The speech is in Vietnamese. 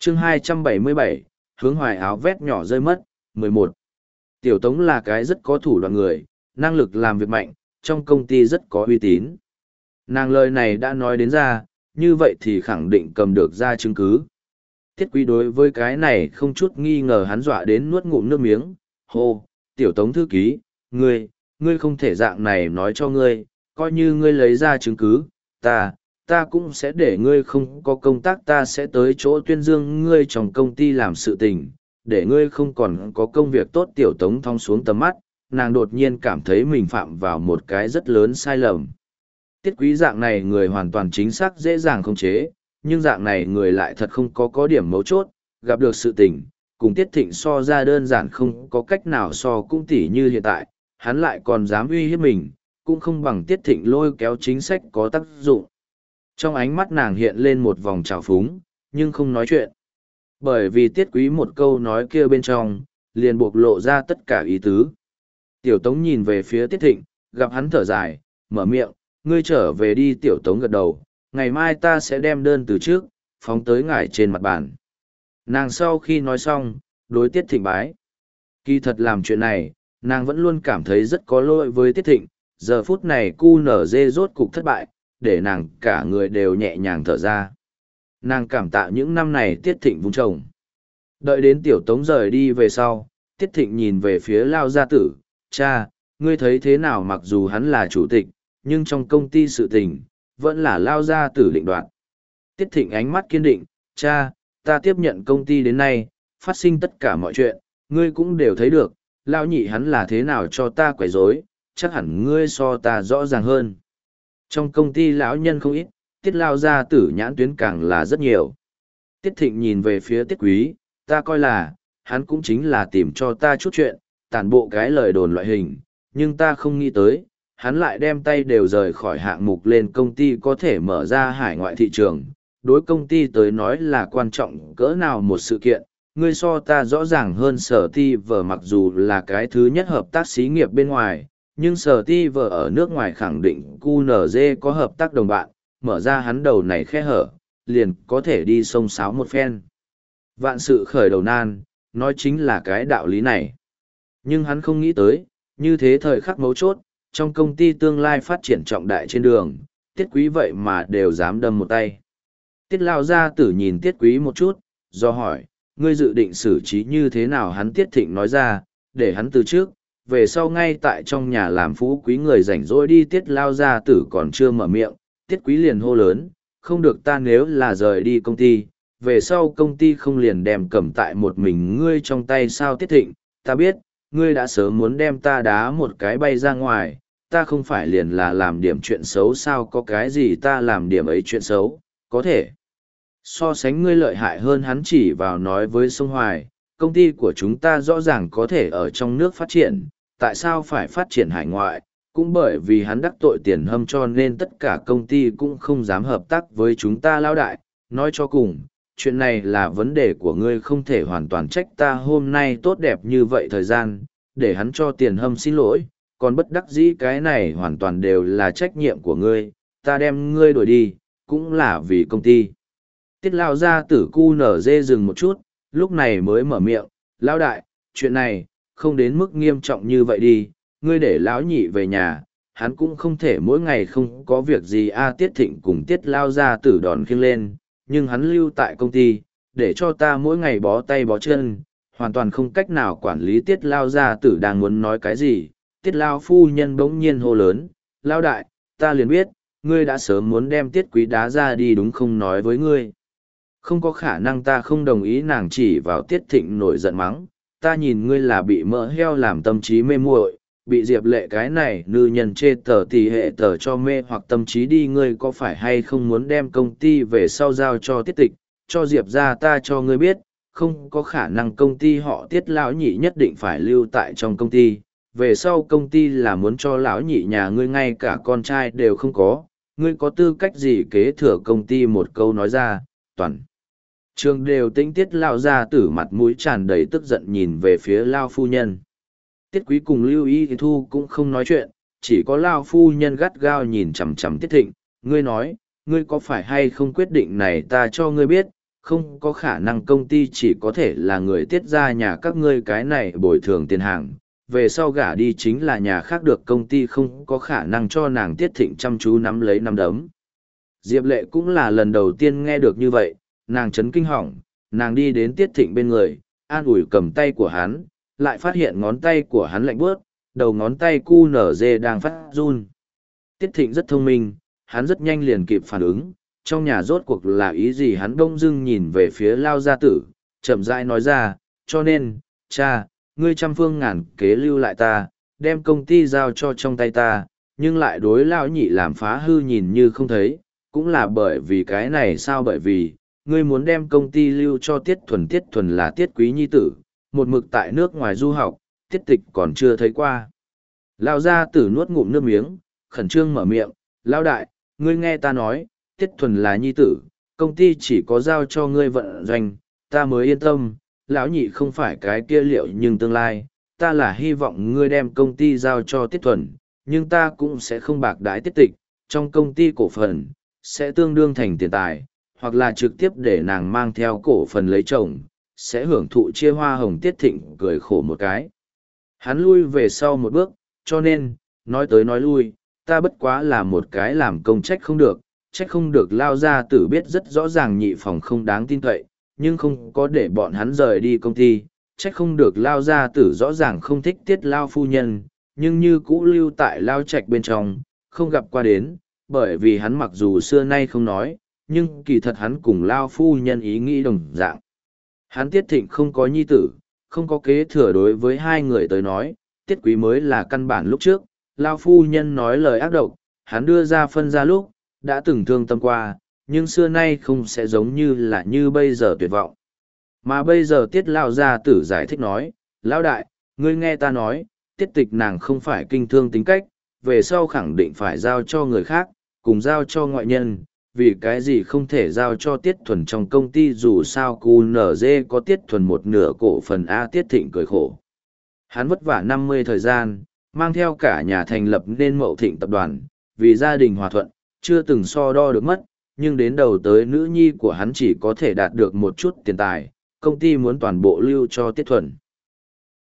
chương 277, hướng hoài áo vét nhỏ rơi mất, 11. Tiểu Tống là cái rất có thủ đoạn người, năng lực làm việc mạnh, trong công ty rất có uy tín. Nàng lời này đã nói đến ra, như vậy thì khẳng định cầm được ra chứng cứ. Tiết Quý đối với cái này không chút nghi ngờ, hắn dọa đến nuốt ngụm nước miếng. Hô, Tiểu Tống thư ký, ngươi không thể dạng này nói cho ngươi, coi như ngươi lấy ra chứng cứ, ta cũng sẽ để ngươi không có công tác, ta sẽ tới chỗ tuyên dương ngươi trong công ty làm sự tình, để ngươi không còn có công việc tốt. Tiểu Tống thong xuống tầm mắt, nàng đột nhiên cảm thấy mình phạm vào một cái rất lớn sai lầm. Tiết Quý dạng này người hoàn toàn chính xác dễ dàng khống chế, nhưng dạng này người lại thật không có điểm mấu chốt, gặp được sự tình, cùng Tiết Thịnh so ra đơn giản không có cách nào so, cũng tỉ như hiện tại, hắn lại còn dám uy hiếp mình, cũng không bằng Tiết Thịnh lôi kéo chính sách có tác dụng. Trong ánh mắt nàng hiện lên một vòng trào phúng, nhưng không nói chuyện. Bởi vì Tiết Quý một câu nói kia bên trong, liền bộc lộ ra tất cả ý tứ. Tiểu Tống nhìn về phía Tiết Thịnh, gặp hắn thở dài, mở miệng, ngươi trở về đi. Tiểu Tống gật đầu, ngày mai ta sẽ đem đơn từ trước, phóng tới ngài trên mặt bàn. Nàng sau khi nói xong, đối Tiết Thịnh bái. Kỳ thật làm chuyện này, nàng vẫn luôn cảm thấy rất có lỗi với Tiết Thịnh, giờ phút này QNZ rốt cục thất bại, để nàng cả người đều nhẹ nhàng thở ra. Nàng cảm tạ những năm này Tiết Thịnh vun trồng. Đợi đến Tiểu Tống rời đi về sau, Tiết Thịnh nhìn về phía Lao gia tử, cha, ngươi thấy thế nào? Mặc dù hắn là chủ tịch, nhưng trong công ty sự tình, vẫn là Lao gia tử định đoạt. Tiết Thịnh ánh mắt kiên định, cha, ta tiếp nhận công ty đến nay, phát sinh tất cả mọi chuyện, ngươi cũng đều thấy được, Lao nhị hắn là thế nào cho ta quấy rối, chắc hẳn ngươi so ta rõ ràng hơn. Trong công ty lão nhân không ít, Tiết Lao gia tử nhãn tuyến càng là rất nhiều. Tiết Thịnh nhìn về phía Tiết Quý, ta coi là, hắn cũng chính là tìm cho ta chút chuyện, tản bộ cái lời đồn loại hình, nhưng ta không nghĩ tới, hắn lại đem tay đều rời khỏi hạng mục lên công ty có thể mở ra hải ngoại thị trường. Đối công ty tới nói là quan trọng cỡ nào một sự kiện, ngươi so ta rõ ràng hơn. Sở ti vở mặc dù là cái thứ nhất hợp tác xí nghiệp bên ngoài, nhưng Sở ti vở ở nước ngoài khẳng định QNZ có hợp tác đồng bạn, mở ra hắn đầu này khe hở, liền có thể đi xông xáo một phen. Vạn sự khởi đầu nan, nói chính là cái đạo lý này. Nhưng hắn không nghĩ tới, như thế thời khắc mấu chốt, trong công ty tương lai phát triển trọng đại trên đường, Tiết Quý vậy mà đều dám đâm một tay. Tiết Lao gia tử nhìn Tiết Quý một chút, do hỏi, ngươi dự định xử trí như thế nào? Hắn Tiết Thịnh nói ra, để hắn từ trước, về sau ngay tại trong nhà làm phú quý người rảnh rỗi đi. Tiết Lao gia tử còn chưa mở miệng, Tiết Quý liền hô lớn, không được, ta nếu là rời đi công ty, về sau công ty không liền đem cầm tại một mình ngươi trong tay sao? Tiết Thịnh, ta biết, ngươi đã sớm muốn đem ta đá một cái bay ra ngoài, ta không phải liền là làm điểm chuyện xấu sao? Có cái gì ta làm điểm ấy chuyện xấu, có thể so sánh ngươi lợi hại hơn? Hắn chỉ vào nói với Sông Hoài, công ty của chúng ta rõ ràng có thể ở trong nước phát triển, tại sao phải phát triển hải ngoại? Cũng bởi vì hắn đắc tội Tiền Hâm cho nên tất cả công ty cũng không dám hợp tác với chúng ta. Lão đại, nói cho cùng, chuyện này là vấn đề của ngươi, không thể hoàn toàn trách ta. Hôm nay tốt đẹp như vậy thời gian, để hắn cho Tiền Hâm xin lỗi, còn bất đắc dĩ, cái này hoàn toàn đều là trách nhiệm của ngươi, ta đem ngươi đuổi đi, cũng là vì công ty. Tiết Lao gia tử QNZ dừng một chút, lúc này mới mở miệng, Lão đại, chuyện này, không đến mức nghiêm trọng như vậy đi, ngươi để lão nhị về nhà, hắn cũng không thể mỗi ngày không có việc gì. Tiết Thịnh cùng Tiết Lao gia tử đòn khiêng lên, nhưng hắn lưu tại công ty, để cho ta mỗi ngày bó tay bó chân, hoàn toàn không cách nào quản lý. Tiết Lao gia tử đang muốn nói cái gì, Tiết Lao phu nhân bỗng nhiên hô lớn, Lao đại, ta liền biết, ngươi đã sớm muốn đem Tiết Quý đá ra đi đúng không? Nói với ngươi, không có khả năng, ta không đồng ý. Nàng chỉ vào Tiết Thịnh nổi giận mắng, ta nhìn ngươi là bị mỡ heo làm tâm trí mê muội, bị Diệp Lệ cái này nữ nhân chê tờ tỷ hệ tờ cho mê hoặc tâm trí đi. Ngươi có phải hay không muốn đem công ty về sau giao cho Tiết Tịch, cho Diệp ra? Ta cho ngươi biết, không có khả năng, công ty họ Tiết lão nhị nhất định phải lưu tại trong công ty, về sau công ty là muốn cho lão nhị nhà ngươi, ngay cả con trai đều không có, ngươi có tư cách gì kế thừa công ty? Một câu nói ra, toàn trường đều tĩnh. Tiết Lao gia tử mặt mũi tràn đầy tức giận nhìn về phía Lao phu nhân. Tiết Quý cùng Lưu Y Thu cũng không nói chuyện, chỉ có Lao phu nhân gắt gao nhìn chằm chằm Tiết Thịnh, ngươi nói, ngươi có phải hay không quyết định này? Ta cho ngươi biết, không có khả năng công ty chỉ có thể là người tiết ra nhà các ngươi cái này bồi thường tiền hàng, về sau gả đi chính là nhà khác được công ty không có khả năng cho nàng Tiết Thịnh chăm chú nắm lấy nắm đấm. Diệp Lệ cũng là lần đầu tiên nghe được như vậy, nàng chấn kinh hỏng, nàng đi đến Tiết Thịnh bên người, an ủi cầm tay của hắn, lại phát hiện ngón tay của hắn lạnh bướt, đầu ngón tay cu nở dê đang phát run. Tiết Thịnh rất thông minh, hắn rất nhanh liền kịp phản ứng, trong nhà rốt cuộc là ý gì hắn đông dưng nhìn về phía Lao gia tử, chậm rãi nói ra, cho nên, cha, ngươi trăm phương ngàn kế lưu lại ta, đem công ty giao cho trong tay ta, nhưng lại đối Lao nhị làm phá hư nhìn như không thấy, cũng là bởi vì cái này sao bởi vì, ngươi muốn đem công ty lưu cho Tiết Thuần là Tiết Quý nhi tử, một mực tại nước ngoài du học, Tiết Tịch còn chưa thấy qua. Lao gia tử nuốt ngụm nước miếng, khẩn trương mở miệng, Lao đại, ngươi nghe ta nói, Tiết Thuần là nhi tử, công ty chỉ có giao cho ngươi vận doanh, ta mới yên tâm, lão nhị không phải cái kia liệu nhưng tương lai, ta là hy vọng ngươi đem công ty giao cho Tiết Thuần, nhưng ta cũng sẽ không bạc đái Tiết Tịch, trong công ty cổ phần, sẽ tương đương thành tiền tài, hoặc là trực tiếp để nàng mang theo cổ phần lấy chồng, sẽ hưởng thụ chia hoa hồng. Tiết Thịnh cười khổ một cái. Hắn lui về sau một bước, cho nên, nói tới nói lui, ta bất quá là một cái làm công trách không được Lao gia tử biết rất rõ ràng nhị phòng không đáng tin cậy, nhưng không có để bọn hắn rời đi công ty, trách không được Lao gia tử rõ ràng không thích Tiết Lao phu nhân, nhưng như cũ lưu tại Lao trạch bên trong, không gặp qua đến, bởi vì hắn mặc dù xưa nay không nói, nhưng kỳ thật hắn cùng Lao phu nhân ý nghĩ đồng dạng. Hắn Tiết Thịnh không có nhi tử, không có kế thừa, đối với hai người tới nói, Tiết Quý mới là căn bản. Lúc trước, Lao phu nhân nói lời ác độc, hắn đưa ra phân ra lúc, đã từng thương tâm qua, nhưng xưa nay không sẽ giống như bây giờ tuyệt vọng. Mà bây giờ Tiết Lao gia tử giải thích nói, Lão đại, ngươi nghe ta nói, Tiết Tịch nàng không phải kinh thương tính cách, về sau khẳng định phải giao cho người khác, cùng giao cho ngoại nhân, vì cái gì không thể giao cho Tiết Thuần trong công ty, dù sao QNZ có Tiết Thuần một nửa cổ phần. A Tiết Thịnh cười khổ. Hắn vất vả 50 thời gian, mang theo cả nhà thành lập nên Mậu Thịnh tập đoàn, vì gia đình hòa thuận, chưa từng so đo được mất, nhưng đến đầu tới nữ nhi của hắn chỉ có thể đạt được một chút tiền tài, công ty muốn toàn bộ lưu cho Tiết Thuần.